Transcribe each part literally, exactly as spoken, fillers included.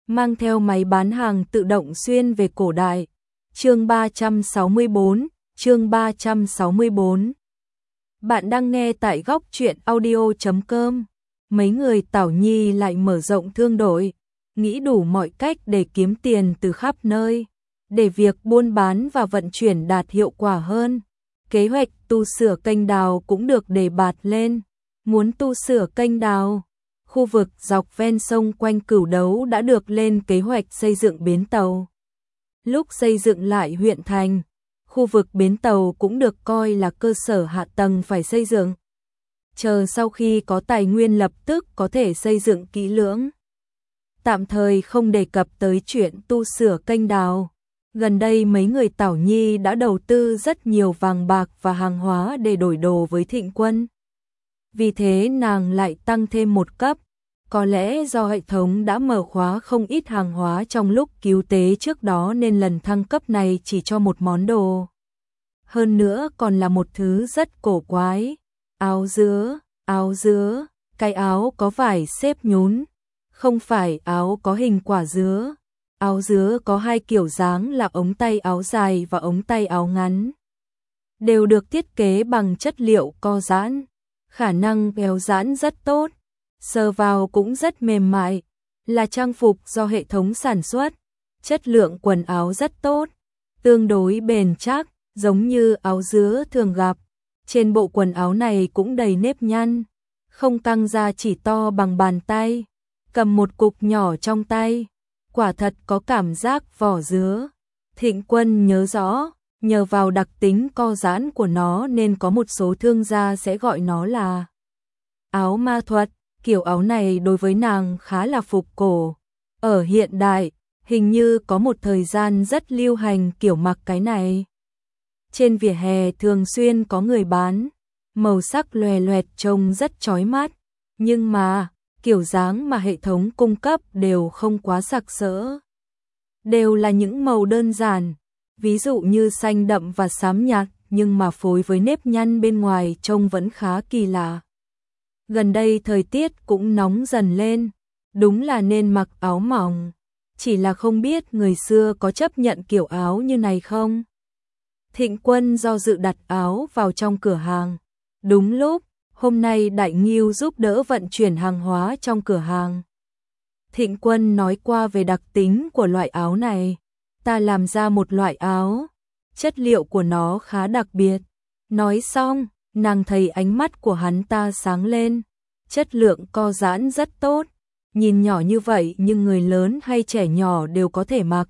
mang theo máy bán hàng tự động xuyên về cổ đại. Chương ba trăm sáu mươi tư, chương ba trăm sáu mươi tư. Bạn đang nghe tại góc truyện audio chấm com. Mấy người Tảo Nhi lại mở rộng thương đội, nghĩ đủ mọi cách để kiếm tiền từ khắp nơi, để việc buôn bán và vận chuyển đạt hiệu quả hơn. Kế hoạch tu sửa kênh đào cũng được đề bạt lên. Muốn tu sửa kênh đào, khu vực dọc ven sông quanh Cửu Đấu đã được lên kế hoạch xây dựng bến tàu. Lúc xây dựng lại huyện thành, khu vực bến tàu cũng được coi là cơ sở hạ tầng phải xây dựng. Chờ sau khi có tài nguyên lập tức có thể xây dựng kỹ lưỡng. Tạm thời không đề cập tới chuyện tu sửa kênh đào. Gần đây mấy người Tảo Nhi đã đầu tư rất nhiều vàng bạc và hàng hóa để đổi đồ với Thịnh Quân. Vì thế nàng lại tăng thêm một cấp. Có lẽ do hệ thống đã mở khóa không ít hàng hóa trong lúc cứu tế trước đó nên lần thăng cấp này chỉ cho một món đồ. Hơn nữa còn là một thứ rất cổ quái. Áo dứa, áo dứa, cái áo có vải xếp nhún. Không phải áo có hình quả dứa. Áo dứa có hai kiểu dáng là ống tay áo dài và ống tay áo ngắn. Đều được thiết kế bằng chất liệu co giãn. Khả năng kéo giãn rất tốt. Sờ vào cũng rất mềm mại. Là trang phục do hệ thống sản xuất. Chất lượng quần áo rất tốt. Tương đối bền chắc, giống như áo dứa thường gặp. Trên bộ quần áo này cũng đầy nếp nhăn. Không căng ra chỉ to bằng bàn tay. Cầm một cục nhỏ trong tay. Quả thật có cảm giác vỏ dứa. Thịnh Quân nhớ rõ, nhờ vào đặc tính co giãn của nó nên có một số thương gia sẽ gọi nó là áo ma thuật. Kiểu áo này đối với nàng khá là phục cổ. Ở hiện đại, hình như có một thời gian rất lưu hành kiểu mặc cái này. Trên vỉa hè thường xuyên có người bán, màu sắc loè loẹt trông rất chói mắt, nhưng mà kiểu dáng mà hệ thống cung cấp đều không quá sặc sỡ. Đều là những màu đơn giản, ví dụ như xanh đậm và xám nhạt, nhưng mà phối với nếp nhăn bên ngoài trông vẫn khá kỳ lạ. Gần đây thời tiết cũng nóng dần lên, đúng là nên mặc áo mỏng, chỉ là không biết người xưa có chấp nhận kiểu áo như này không. Thịnh Quân do dự đặt áo vào trong cửa hàng. Đúng lúc, hôm nay Đại Ngưu giúp đỡ vận chuyển hàng hóa trong cửa hàng. Thịnh Quân nói qua về đặc tính của loại áo này. Ta làm ra một loại áo, chất liệu của nó khá đặc biệt. Nói xong, nàng thấy ánh mắt của hắn ta sáng lên. Chất lượng co giãn rất tốt. Nhìn nhỏ như vậy nhưng người lớn hay trẻ nhỏ đều có thể mặc.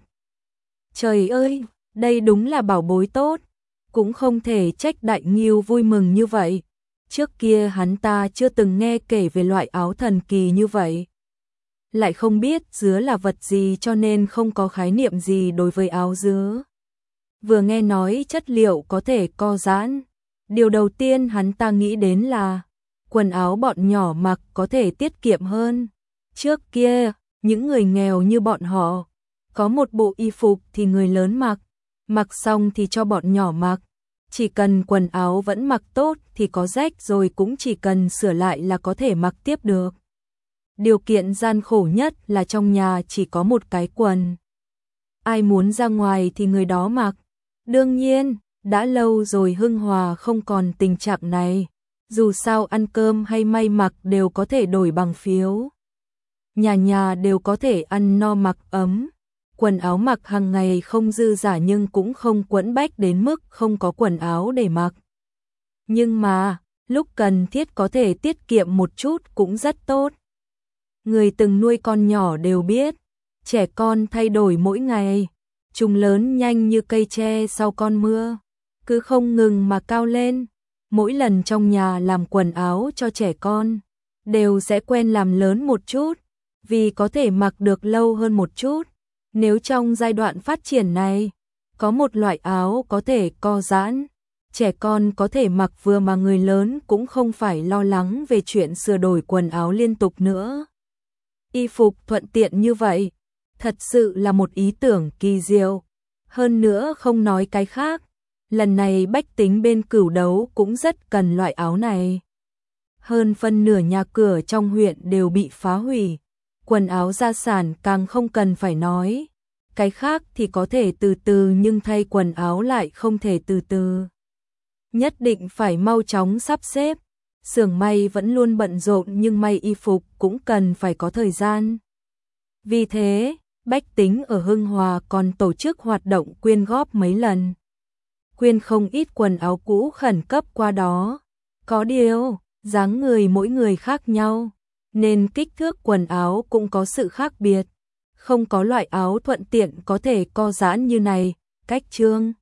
Trời ơi, đây đúng là bảo bối tốt. Cũng không thể trách Đại Ngưu vui mừng như vậy. Trước kia hắn ta chưa từng nghe kể về loại áo thần kỳ như vậy. Lại không biết dứa là vật gì cho nên không có khái niệm gì đối với áo dứa. Vừa nghe nói chất liệu có thể co giãn, điều đầu tiên hắn ta nghĩ đến là quần áo bọn nhỏ mặc có thể tiết kiệm hơn. Trước kia, những người nghèo như bọn họ, có một bộ y phục thì người lớn mặc, mặc xong thì cho bọn nhỏ mặc. Chỉ cần quần áo vẫn mặc tốt thì có rách rồi cũng chỉ cần sửa lại là có thể mặc tiếp được. Điều kiện gian khổ nhất là trong nhà chỉ có một cái quần. Ai muốn ra ngoài thì người đó mặc. Đương nhiên, đã lâu rồi Hưng Hòa không còn tình trạng này. Dù sao ăn cơm hay may mặc đều có thể đổi bằng phiếu. Nhà nhà đều có thể ăn no mặc ấm. Quần áo mặc hàng ngày không dư dả nhưng cũng không quẫn bách đến mức không có quần áo để mặc. Nhưng mà, lúc cần thiết có thể tiết kiệm một chút cũng rất tốt. Người từng nuôi con nhỏ đều biết, trẻ con thay đổi mỗi ngày. Chúng lớn nhanh như cây tre sau con mưa, cứ không ngừng mà cao lên. Mỗi lần trong nhà làm quần áo cho trẻ con, đều sẽ quen làm lớn một chút, vì có thể mặc được lâu hơn một chút. Nếu trong giai đoạn phát triển này, có một loại áo có thể co giãn, trẻ con có thể mặc vừa mà người lớn cũng không phải lo lắng về chuyện sửa đổi quần áo liên tục nữa. Y phục thuận tiện như vậy, thật sự là một ý tưởng kỳ diệu. Hơn nữa không nói cái khác, lần này bách tính bên Cửu Đấu cũng rất cần loại áo này. Hơn phân nửa nhà cửa trong huyện đều bị phá hủy. Quần áo gia sản càng không cần phải nói. Cái khác thì có thể từ từ nhưng thay quần áo lại không thể từ từ. Nhất định phải mau chóng sắp xếp. Xưởng may vẫn luôn bận rộn nhưng may y phục cũng cần phải có thời gian. Vì thế, bách tính ở Hưng Hòa còn tổ chức hoạt động quyên góp mấy lần. Quyên không ít quần áo cũ khẩn cấp qua đó. Có điều, dáng người mỗi người khác nhau, nên kích thước quần áo cũng có sự khác biệt. Không có loại áo thuận tiện có thể co giãn như này, cách Trương